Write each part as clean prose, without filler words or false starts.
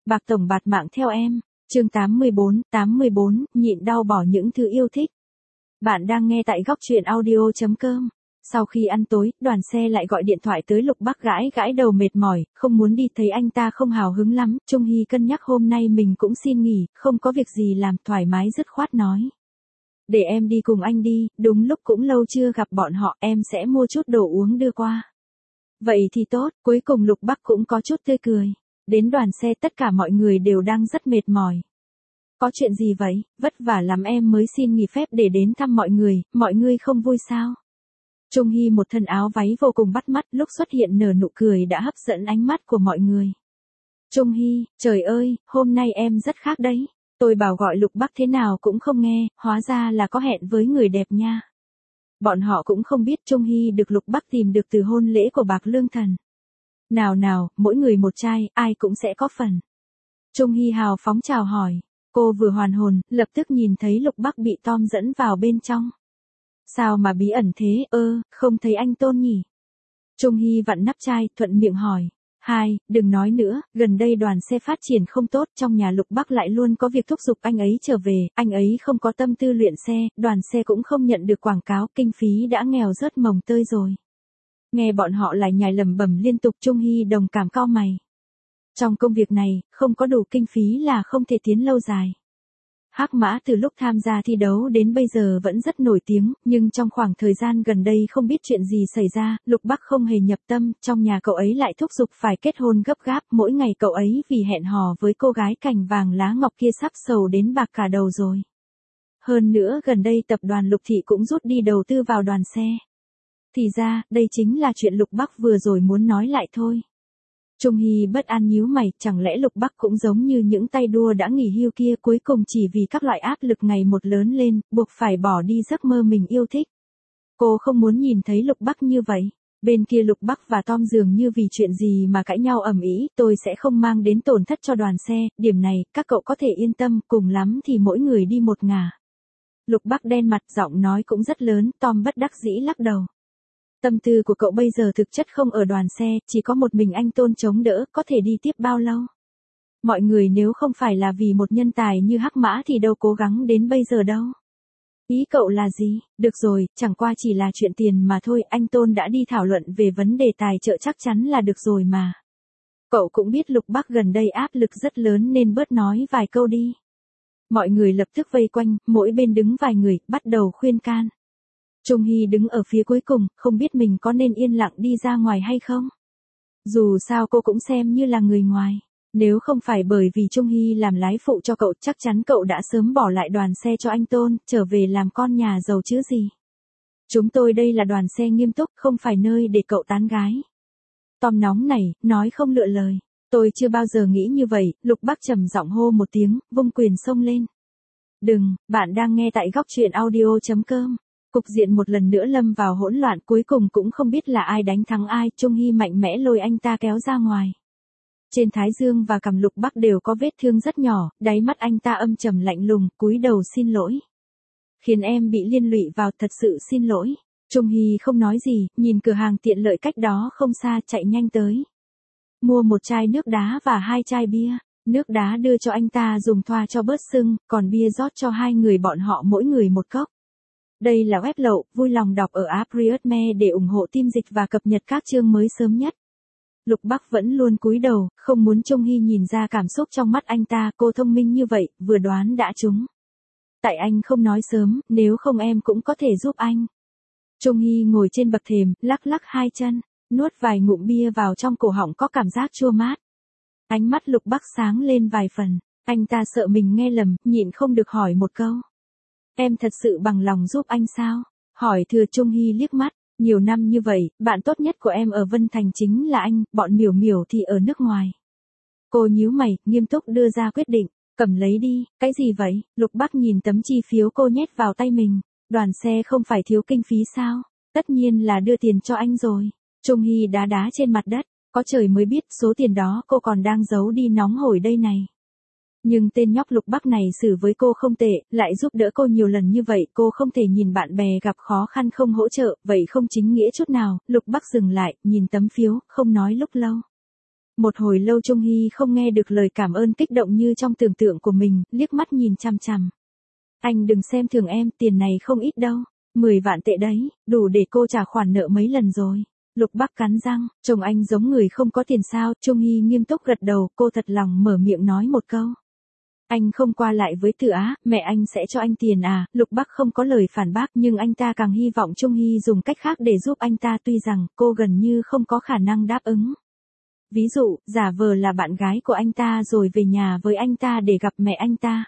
bạc tổng bạt mạng theo em. Chương 84, nhịn đau bỏ những thứ yêu thích. Bạn đang nghe tại góc truyện audio.com. Sau khi ăn tối, đoàn xe lại gọi điện thoại tới Lục Bắc gãi gãi đầu mệt mỏi, không muốn đi, thấy anh ta không hào hứng lắm. Trung Hy cân nhắc hôm nay mình cũng xin nghỉ, không có việc gì làm, thoải mái dứt khoát nói. Để em đi cùng anh đi, đúng lúc cũng lâu chưa gặp bọn họ, em sẽ mua chút đồ uống đưa qua. Vậy thì tốt, cuối cùng Lục Bắc cũng có chút tươi cười. Đến đoàn xe tất cả mọi người đều đang rất mệt mỏi. Có chuyện gì vậy, vất vả lắm em mới xin nghỉ phép để đến thăm mọi người không vui sao? Trung Hy một thân áo váy vô cùng bắt mắt, lúc xuất hiện nở nụ cười đã hấp dẫn ánh mắt của mọi người. Trung Hy, trời ơi, hôm nay em rất khác đấy. Tôi bảo gọi Lục Bắc thế nào cũng không nghe, hóa ra là có hẹn với người đẹp nha. Bọn họ cũng không biết Trung Hy được Lục Bắc tìm được từ hôn lễ của Bạc Lương Thần. Nào, mỗi người một chai, ai cũng sẽ có phần. Trung Hy hào phóng chào hỏi. Cô vừa hoàn hồn, lập tức nhìn thấy Lục Bắc bị Tom dẫn vào bên trong. Sao mà bí ẩn thế, không thấy anh Tôn nhỉ? Trung Hy vặn nắp chai, thuận miệng hỏi. Đừng nói nữa, gần đây đoàn xe phát triển không tốt, trong nhà Lục Bắc lại luôn có việc thúc giục anh ấy trở về, anh ấy không có tâm tư luyện xe, đoàn xe cũng không nhận được quảng cáo, kinh phí đã nghèo rớt mồng tơi rồi. Nghe bọn họ lại nhài lẩm bẩm liên tục, Trung Hy đồng cảm cau mày. Trong công việc này, không có đủ kinh phí là không thể tiến lâu dài. Hắc Mã từ lúc tham gia thi đấu đến bây giờ vẫn rất nổi tiếng, nhưng trong khoảng thời gian gần đây không biết chuyện gì xảy ra, Lục Bắc không hề nhập tâm, trong nhà cậu ấy lại thúc giục phải kết hôn gấp gáp, mỗi ngày cậu ấy vì hẹn hò với cô gái cành vàng lá ngọc kia sắp sầu đến bạc cả đầu rồi. Hơn nữa gần đây tập đoàn Lục Thị cũng rút đi đầu tư vào đoàn xe. Thì ra, đây chính là chuyện Lục Bắc vừa rồi muốn nói lại thôi. Trung Hy bất an nhíu mày, chẳng lẽ Lục Bắc cũng giống như những tay đua đã nghỉ hưu kia, cuối cùng chỉ vì các loại áp lực ngày một lớn lên, buộc phải bỏ đi giấc mơ mình yêu thích. Cô không muốn nhìn thấy Lục Bắc như vậy. Bên kia Lục Bắc và Tom dường như vì chuyện gì mà cãi nhau ầm ĩ, tôi sẽ không mang đến tổn thất cho đoàn xe, điểm này các cậu có thể yên tâm, cùng lắm thì mỗi người đi một ngả. Lục Bắc đen mặt, giọng nói cũng rất lớn, Tom bất đắc dĩ lắc đầu. Tâm tư của cậu bây giờ thực chất không ở đoàn xe, chỉ có một mình anh Tôn chống đỡ, có thể đi tiếp bao lâu? Mọi người nếu không phải là vì một nhân tài như Hắc Mã thì đâu cố gắng đến bây giờ đâu. Ý cậu là gì? Được rồi, chẳng qua chỉ là chuyện tiền mà thôi, anh Tôn đã đi thảo luận về vấn đề tài trợ chắc chắn là được rồi mà. Cậu cũng biết Lục Bắc gần đây áp lực rất lớn nên bớt nói vài câu đi. Mọi người lập tức vây quanh, mỗi bên đứng vài người, bắt đầu khuyên can. Trung Hy đứng ở phía cuối cùng, không biết mình có nên yên lặng đi ra ngoài hay không. Dù sao cô cũng xem như là người ngoài. Nếu không phải bởi vì Trung Hy làm lái phụ cho cậu, chắc chắn cậu đã sớm bỏ lại đoàn xe cho anh Tôn, trở về làm con nhà giàu chứ gì. Chúng tôi đây là đoàn xe nghiêm túc, không phải nơi để cậu tán gái. Tom nóng nảy, nói không lựa lời. Tôi chưa bao giờ nghĩ như vậy, Lục Bắc trầm giọng hô một tiếng, vung quyền xông lên. Đừng, bạn đang nghe tại góc truyện audio.com. Cục diện một lần nữa lâm vào hỗn loạn, cuối cùng cũng không biết là ai đánh thắng ai, Trung Hy mạnh mẽ lôi anh ta kéo ra ngoài. Trên thái dương và cằm Lục Bắc đều có vết thương rất nhỏ, đáy mắt anh ta âm trầm lạnh lùng, cúi đầu xin lỗi. Khiến em bị liên lụy vào, thật sự xin lỗi. Trung Hy không nói gì, nhìn cửa hàng tiện lợi cách đó không xa, chạy nhanh tới. Mua một chai nước đá và 2 chai bia. Nước đá đưa cho anh ta dùng thoa cho bớt sưng, còn bia rót cho hai người bọn họ mỗi người một cốc. Đây là web lậu, vui lòng đọc ở app Riotme để ủng hộ team dịch và cập nhật các chương mới sớm nhất. Lục Bắc vẫn luôn cúi đầu, không muốn Trung Hy nhìn ra cảm xúc trong mắt anh ta, cô thông minh như vậy, vừa đoán đã trúng. Tại anh không nói sớm, nếu không em cũng có thể giúp anh. Trung Hy ngồi trên bậc thềm, lắc lắc hai chân, nuốt vài ngụm bia vào trong cổ họng có cảm giác chua mát. Ánh mắt Lục Bắc sáng lên vài phần, anh ta sợ mình nghe lầm, nhịn không được hỏi một câu. Em thật sự bằng lòng giúp anh sao? Hỏi thừa. Trung Hy liếc mắt, nhiều năm như vậy, bạn tốt nhất của em ở Vân Thành chính là anh, bọn Miểu Miểu thì ở nước ngoài. Cô nhíu mày, nghiêm túc đưa ra quyết định, cầm lấy đi, cái gì vậy? Lục Bắc nhìn tấm chi phiếu cô nhét vào tay mình, đoàn xe không phải thiếu kinh phí sao? Tất nhiên là đưa tiền cho anh rồi. Trung Hy đá đá trên mặt đất, có trời mới biết số tiền đó cô còn đang giấu đi nóng hổi đây này. Nhưng tên nhóc Lục Bắc này xử với cô không tệ, lại giúp đỡ cô nhiều lần như vậy, cô không thể nhìn bạn bè gặp khó khăn không hỗ trợ, vậy không chính nghĩa chút nào. Lục Bắc dừng lại, nhìn tấm phiếu, không nói lúc lâu. Một hồi lâu Trung Hy không nghe được lời cảm ơn kích động như trong tưởng tượng của mình, liếc mắt nhìn chằm chằm. Anh đừng xem thường em, tiền này không ít đâu. 10 vạn tệ đấy, đủ để cô trả khoản nợ mấy lần rồi. Lục Bắc cắn răng, chồng anh giống người không có tiền sao? Trung Hy nghiêm túc gật đầu, cô thật lòng mở miệng nói một câu. Anh không qua lại với Từ Á, mẹ anh sẽ cho anh tiền à? Lục Bắc không có lời phản bác nhưng anh ta càng hy vọng Trung Hy dùng cách khác để giúp anh ta, tuy rằng cô gần như không có khả năng đáp ứng. Ví dụ, giả vờ là bạn gái của anh ta rồi về nhà với anh ta để gặp mẹ anh ta.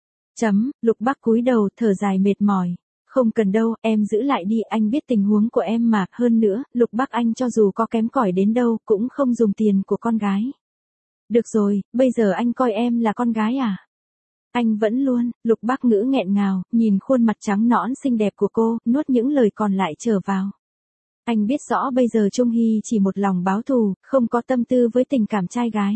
Lục Bắc cúi đầu thở dài mệt mỏi. Không cần đâu, em giữ lại đi, anh biết tình huống của em mà, hơn nữa, Lục Bắc anh cho dù có kém cỏi đến đâu cũng không dùng tiền của con gái. Được rồi, bây giờ anh coi em là con gái à? Anh vẫn luôn, Lục Bắc ngữ nghẹn ngào, nhìn khuôn mặt trắng nõn xinh đẹp của cô, nuốt những lời còn lại trở vào. Anh biết rõ bây giờ Trung Hy chỉ một lòng báo thù, không có tâm tư với tình cảm trai gái.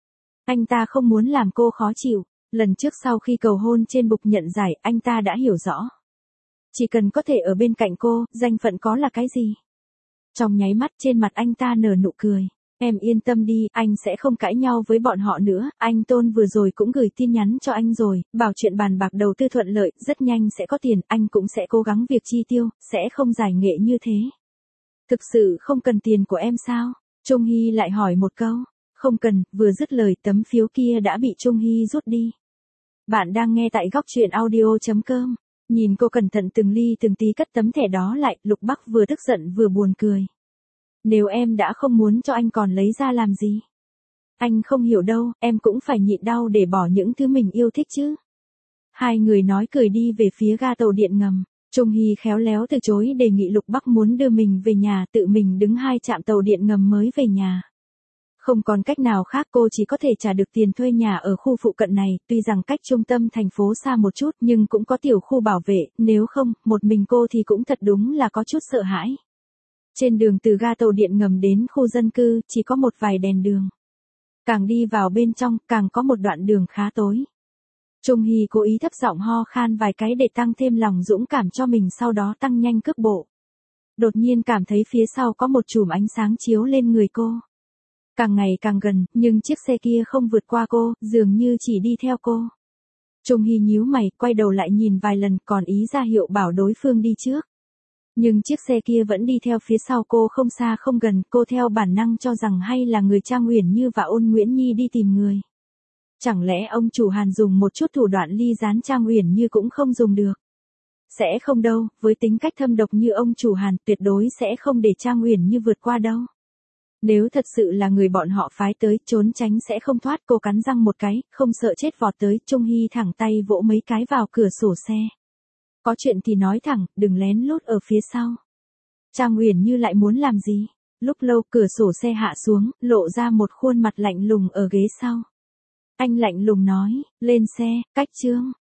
Anh ta không muốn làm cô khó chịu, lần trước sau khi cầu hôn trên bục nhận giải, anh ta đã hiểu rõ. Chỉ cần có thể ở bên cạnh cô, danh phận có là cái gì? Trong nháy mắt trên mặt anh ta nở nụ cười. Em yên tâm đi, anh sẽ không cãi nhau với bọn họ nữa, anh Tôn vừa rồi cũng gửi tin nhắn cho anh rồi, bảo chuyện bàn bạc đầu tư thuận lợi, rất nhanh sẽ có tiền, anh cũng sẽ cố gắng việc chi tiêu, sẽ không giải nghệ như thế. Thực sự không cần tiền của em sao? Trung Hy lại hỏi một câu. Không cần, vừa dứt lời tấm phiếu kia đã bị Trung Hy rút đi. Bạn đang nghe tại góc truyện audio.com. Nhìn cô cẩn thận từng ly từng tí cất tấm thẻ đó lại, Lục Bắc vừa tức giận vừa buồn cười. Nếu em đã không muốn cho anh còn lấy ra làm gì? Anh không hiểu đâu, em cũng phải nhịn đau để bỏ những thứ mình yêu thích chứ. Hai người nói cười đi về phía ga tàu điện ngầm. Trung Hy khéo léo từ chối đề nghị Lục Bắc muốn đưa mình về nhà, tự mình đứng 2 trạm tàu điện ngầm mới về nhà. Không còn cách nào khác, cô chỉ có thể trả được tiền thuê nhà ở khu phụ cận này, tuy rằng cách trung tâm thành phố xa một chút nhưng cũng có tiểu khu bảo vệ, nếu không, một mình cô thì cũng thật đúng là có chút sợ hãi. Trên đường từ ga tàu điện ngầm đến khu dân cư, chỉ có một vài đèn đường. Càng đi vào bên trong, càng có một đoạn đường khá tối. Trung Hy cố ý thấp giọng ho khan vài cái để tăng thêm lòng dũng cảm cho mình, sau đó tăng nhanh cước bộ. Đột nhiên cảm thấy phía sau có một chùm ánh sáng chiếu lên người cô. Càng ngày càng gần, nhưng chiếc xe kia không vượt qua cô, dường như chỉ đi theo cô. Trung Hy nhíu mày, quay đầu lại nhìn vài lần, còn ý ra hiệu bảo đối phương đi trước. Nhưng chiếc xe kia vẫn đi theo phía sau cô, không xa không gần, cô theo bản năng cho rằng hay là người Trang Uyển Như và Ôn Nguyễn Nhi đi tìm người. Chẳng lẽ ông chủ Hàn dùng một chút thủ đoạn ly gián Trang Uyển Như cũng không dùng được? Sẽ không đâu, với tính cách thâm độc như ông chủ Hàn, tuyệt đối sẽ không để Trang Uyển Như vượt qua đâu. Nếu thật sự là người bọn họ phái tới, trốn tránh sẽ không thoát, cô cắn răng một cái, không sợ chết vọt tới. Trung Hy thẳng tay vỗ mấy cái vào cửa sổ xe. Có chuyện thì nói thẳng, đừng lén lút ở phía sau. Trang Uyển Như lại muốn làm gì? Lúc lâu cửa sổ xe hạ xuống, lộ ra một khuôn mặt lạnh lùng ở ghế sau. Anh lạnh lùng nói, lên xe, cách Trương.